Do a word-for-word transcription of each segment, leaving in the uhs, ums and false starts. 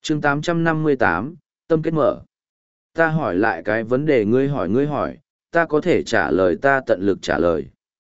chương tám trăm năm mươi tám, tâm kết mở. Ta hỏi lại cái vấn đề ngươi hỏi ngươi hỏi, ta có thể trả lời ta tận lực trả lời.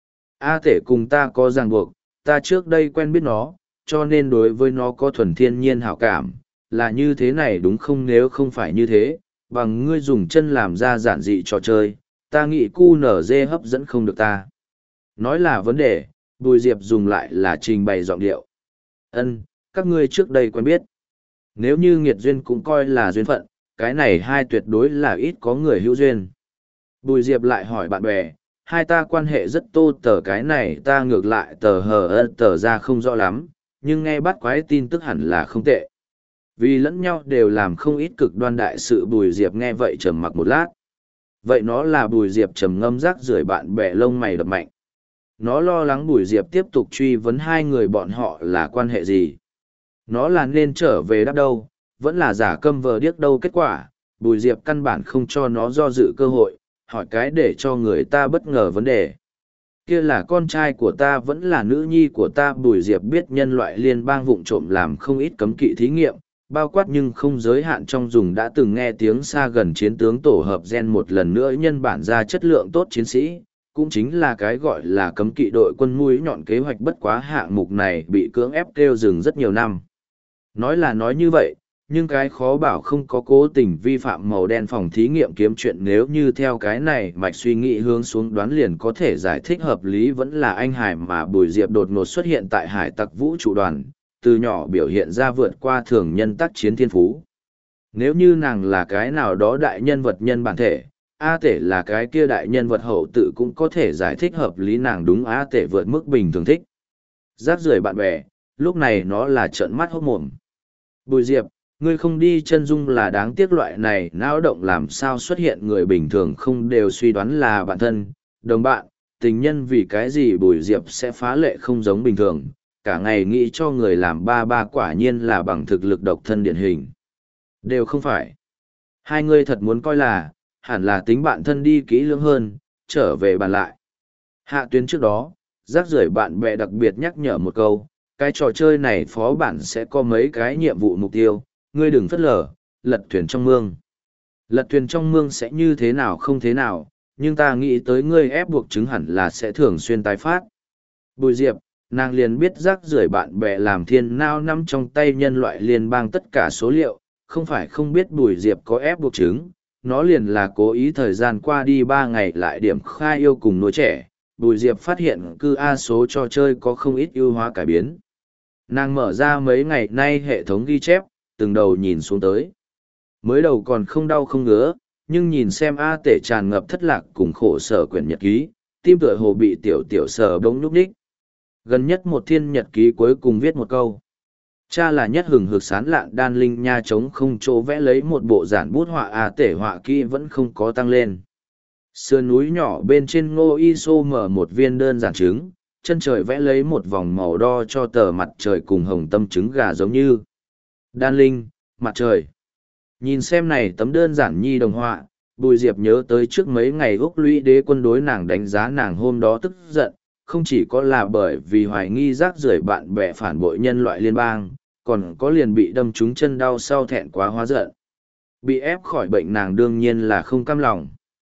A tể cùng ta có ràng buộc, ta trước đây quen biết nó, cho nên đối với nó có thuần thiên nhiên hảo cảm, là như thế này đúng không? Nếu không phải như thế, bằng ngươi dùng chân làm ra giản dị trò chơi, ta nghĩ cu nở dê hấp dẫn không được ta. Nói là vấn đề, Bùi Diệp dùng lại là trình bày giọng điệu. Ân, các ngươi trước đây quen biết. Nếu như nghiệt duyên cũng coi là duyên phận, cái này hai tuyệt đối là ít có người hữu duyên. Bùi Diệp lại hỏi bạn bè, hai ta quan hệ rất tô tờ cái này ta ngược lại tờ hờ ơ tờ ra không rõ lắm, nhưng nghe bắt quái tin tức hẳn là không tệ. Vì lẫn nhau đều làm không ít cực đoan đại sự. Bùi Diệp nghe vậy trầm mặc một lát. Vậy nó là Bùi Diệp trầm ngâm rác rưởi bạn bè lông mày đập mạnh. Nó lo lắng Bùi Diệp tiếp tục truy vấn hai người bọn họ là quan hệ gì. Nó là nên trở về đáp đâu, vẫn là giả câm vờ điếc đâu. Kết quả, Bùi Diệp căn bản không cho nó do dự cơ hội, hỏi cái để cho người ta bất ngờ vấn đề. Kia là con trai của ta vẫn là nữ nhi của ta. Bùi Diệp biết nhân loại liên bang vụng trộm làm không ít cấm kỵ thí nghiệm, bao quát nhưng không giới hạn trong dùng đã từng nghe tiếng xa gần chiến tướng tổ hợp gen một lần nữa nhân bản ra chất lượng tốt chiến sĩ, cũng chính là cái gọi là cấm kỵ đội quân mũi nhọn kế hoạch. Bất quá hạng mục này bị cưỡng ép kêu dừng rất nhiều năm. Nói là nói như vậy, nhưng cái khó bảo không có cố tình vi phạm màu đen phòng thí nghiệm kiếm chuyện. Nếu như theo cái này mạch suy nghĩ hướng xuống đoán liền có thể giải thích hợp lý, vẫn là anh Hải mà Bùi Diệp đột ngột xuất hiện tại hải tặc vũ trụ đoàn, từ nhỏ biểu hiện ra vượt qua thường nhân tác chiến thiên phú. Nếu như nàng là cái nào đó đại nhân vật nhân bản thể, A tể là cái kia đại nhân vật hậu tự cũng có thể giải thích hợp lý. Nàng đúng A tể vượt mức bình thường thích. Rác rưởi bạn bè, lúc này nó là trợn mắt hốt mồm. Bùi Diệp, ngươi không đi chân dung là đáng tiếc. Loại này não động làm sao xuất hiện người bình thường không đều suy đoán là bạn thân, đồng bạn, tình nhân. Vì cái gì Bùi Diệp sẽ phá lệ không giống bình thường, cả ngày nghĩ cho người làm ba ba, quả nhiên là bằng thực lực độc thân điển hình. Đều không phải. Hai ngươi thật muốn coi là, hẳn là tính bạn thân đi kỹ lưỡng hơn, trở về bàn lại. Hạ tuyến trước đó, rác rưởi bạn bè đặc biệt nhắc nhở một câu, cái trò chơi này phó bản sẽ có mấy cái nhiệm vụ mục tiêu, ngươi đừng phất lờ, lật thuyền trong mương. Lật thuyền trong mương sẽ như thế nào không thế nào, nhưng ta nghĩ tới ngươi ép buộc chứng hẳn là sẽ thường xuyên tái phát. Bùi Diệp, nàng liền biết rác rưởi bạn bè làm thiên nao nắm trong tay nhân loại liên bang tất cả số liệu, không phải không biết Bùi Diệp có ép buộc chứng, nó liền là cố ý thời gian qua đi ba ngày lại điểm khai yêu cùng nuôi trẻ. Bùi Diệp phát hiện cư A số trò chơi có không ít ưu hóa cải biến. Nàng mở ra mấy ngày nay hệ thống ghi chép, từng đầu nhìn xuống tới. Mới đầu còn không đau không ngứa, nhưng nhìn xem A tể tràn ngập thất lạc cùng khổ sở quyển nhật ký, tim tựa hồ bị tiểu tiểu sở bỗng nhúc nhích. Gần nhất một thiên nhật ký cuối cùng viết một câu. Cha là nhất hừng hực sán lạn đan linh nha trống không chỗ vẽ lấy một bộ giản bút họa. A tể họa kỹ vẫn không có tăng lên. Sườn núi nhỏ bên trên ngô y xô mở một viên đơn giản trứng, chân trời vẽ lấy một vòng màu đo cho tờ mặt trời cùng hồng tâm trứng gà giống như. Đan linh, mặt trời. Nhìn xem này tấm đơn giản nhi đồng họa, Bùi Diệp nhớ tới trước mấy ngày Úc Lũy đế quân đối nàng đánh giá nàng hôm đó tức giận, không chỉ có là bởi vì hoài nghi rác rưởi bạn bè phản bội nhân loại liên bang, còn có liền bị đâm trúng chân đau sau thẹn quá hóa giận. Bị ép khỏi bệnh nàng đương nhiên là không cam lòng.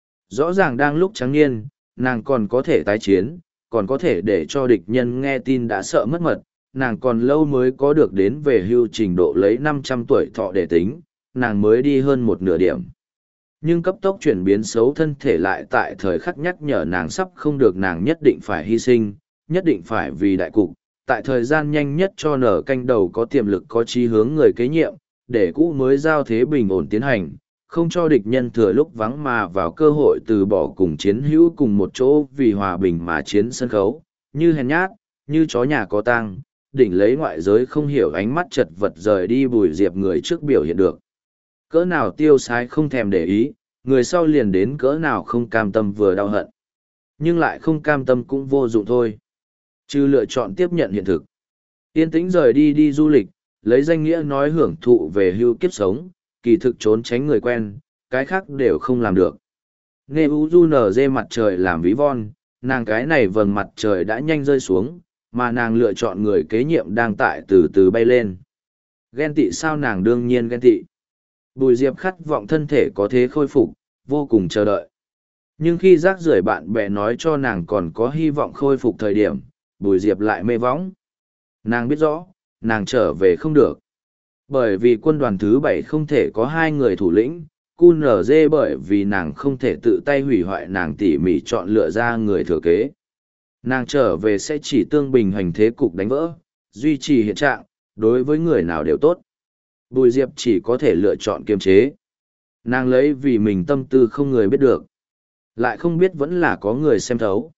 Rõ ràng đang lúc trắng niên, nàng còn có thể tái chiến, còn có thể để cho địch nhân nghe tin đã sợ mất mật, nàng còn lâu mới có được đến về hưu trình độ lấy năm trăm tuổi thọ để tính, nàng mới đi hơn một nửa điểm. Nhưng cấp tốc chuyển biến xấu thân thể lại tại thời khắc nhắc nhở nàng sắp không được, nàng nhất định phải hy sinh, nhất định phải vì đại cục, tại thời gian nhanh nhất cho nở canh đầu có tiềm lực có chí hướng người kế nhiệm, để cũ mới giao thế bình ổn tiến hành, không cho địch nhân thừa lúc vắng mà vào cơ hội từ bỏ cùng chiến hữu cùng một chỗ vì hòa bình mà chiến sân khấu, như hèn nhát, như chó nhà có tang, đỉnh lấy ngoại giới không hiểu ánh mắt chật vật rời đi. Bùi Diệp người trước biểu hiện được cỡ nào tiêu sái không thèm để ý, người sau liền đến cỡ nào không cam tâm vừa đau hận. Nhưng lại không cam tâm cũng vô dụng thôi. Chứ lựa chọn tiếp nhận hiện thực. Yên tĩnh rời đi đi du lịch, lấy danh nghĩa nói hưởng thụ về hưu kiếp sống, kỳ thực trốn tránh người quen, cái khác đều không làm được. Nghe u du nở dê mặt trời làm ví von, nàng cái này vầng mặt trời đã nhanh rơi xuống, mà nàng lựa chọn người kế nhiệm đang tại từ từ bay lên. Ghen tị sao? Nàng đương nhiên ghen tị. Bùi Diệp khát vọng thân thể có thế khôi phục, vô cùng chờ đợi. Nhưng khi rác rưởi bạn bè nói cho nàng còn có hy vọng khôi phục thời điểm, Bùi Diệp lại mê võng. Nàng biết rõ, nàng trở về không được. Bởi vì quân đoàn thứ bảy không thể có hai người thủ lĩnh, cu nở dê bởi vì nàng không thể tự tay hủy hoại nàng tỉ mỉ chọn lựa ra người thừa kế. Nàng trở về sẽ chỉ tương bình hành thế cục đánh vỡ, duy trì hiện trạng, đối với người nào đều tốt. Bùi Diệp chỉ có thể lựa chọn kiềm chế. Nàng lấy vì mình tâm tư không người biết được. Lại không biết vẫn là có người xem thấu.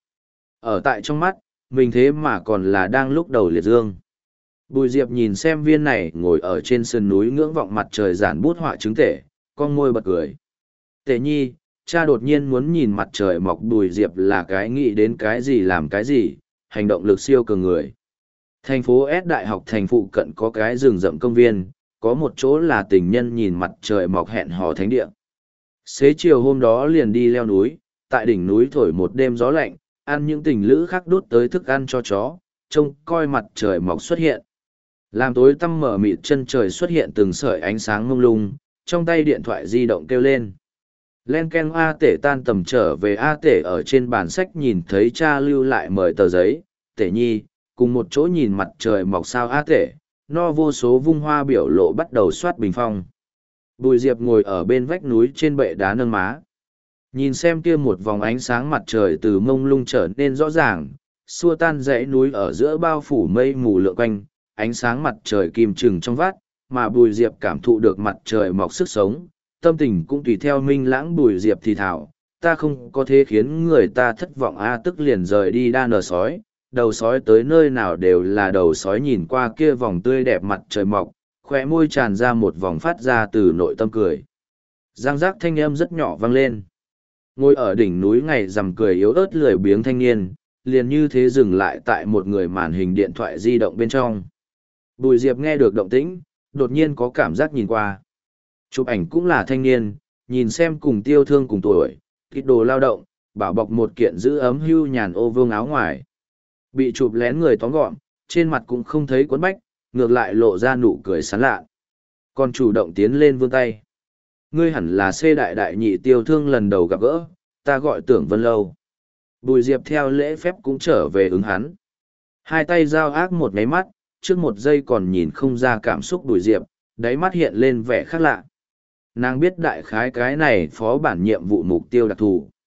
Ở tại trong mắt, mình thế mà còn là đang lúc đầu liệt dương. Bùi Diệp nhìn xem viên này ngồi ở trên sườn núi ngưỡng vọng mặt trời giản bút họa trứng tể, con môi bật cười. Tể nhi, cha đột nhiên muốn nhìn mặt trời mọc. Bùi Diệp là cái nghĩ đến cái gì làm cái gì, hành động lực siêu cường người. Thành phố S đại học thành phụ cận có cái rừng rậm công viên, có một chỗ là tình nhân nhìn mặt trời mọc hẹn hò thánh địa. Xế chiều hôm đó liền đi leo núi, tại đỉnh núi thổi một đêm gió lạnh, ăn những tình lữ khác đút tới thức ăn cho chó, trông coi mặt trời mọc xuất hiện. Làm tối tăm mở mịt chân trời xuất hiện từng sợi ánh sáng mông lung, trong tay điện thoại di động kêu lên. Len ken A Tể tan tầm trở về. A Tể ở trên bàn sách nhìn thấy cha lưu lại mời tờ giấy. Tể nhi, cùng một chỗ nhìn mặt trời mọc sao? A Tể, no vô số vung hoa biểu lộ bắt đầu soát bình phong. Bùi Diệp ngồi ở bên vách núi trên bệ đá nâng má. Nhìn xem kia một vòng ánh sáng mặt trời từ mông lung trở nên rõ ràng, xua tan dãy núi ở giữa bao phủ mây mù lượn quanh, ánh sáng mặt trời kim trừng trong vắt, mà Bùi Diệp cảm thụ được mặt trời mọc sức sống, tâm tình cũng tùy theo minh lãng. Bùi Diệp thì thảo, ta không có thế khiến người ta thất vọng. A tức liền rời đi đa nở sói, đầu sói tới nơi nào đều là đầu sói nhìn qua kia vòng tươi đẹp mặt trời mọc, khóe môi tràn ra một vòng phát ra từ nội tâm cười. Giang giác thanh âm rất nhỏ vang lên. Ngồi ở đỉnh núi ngày rằm cười yếu ớt lười biếng thanh niên, liền như thế dừng lại tại một người màn hình điện thoại di động bên trong. Bùi Diệp nghe được động tĩnh, đột nhiên có cảm giác nhìn qua. Chụp ảnh cũng là thanh niên, nhìn xem cùng Tiêu Thương cùng tuổi, kít đồ lao động, bảo bọc một kiện giữ ấm hưu nhàn ô vương áo ngoài. Bị chụp lén người tóm gọn, trên mặt cũng không thấy quấn bách, ngược lại lộ ra nụ cười sán lạ. Còn chủ động tiến lên vươn tay. Ngươi hẳn là C đại đại nhị Tiêu Thương lần đầu gặp gỡ, ta gọi Tưởng Vân Lâu. Bùi Diệp theo lễ phép cũng trở về ứng hắn. Hai tay giao ác một nháy mắt, trước một giây còn nhìn không ra cảm xúc Bùi Diệp, đáy mắt hiện lên vẻ khác lạ. Nàng biết đại khái cái này phó bản nhiệm vụ mục tiêu đặc thù.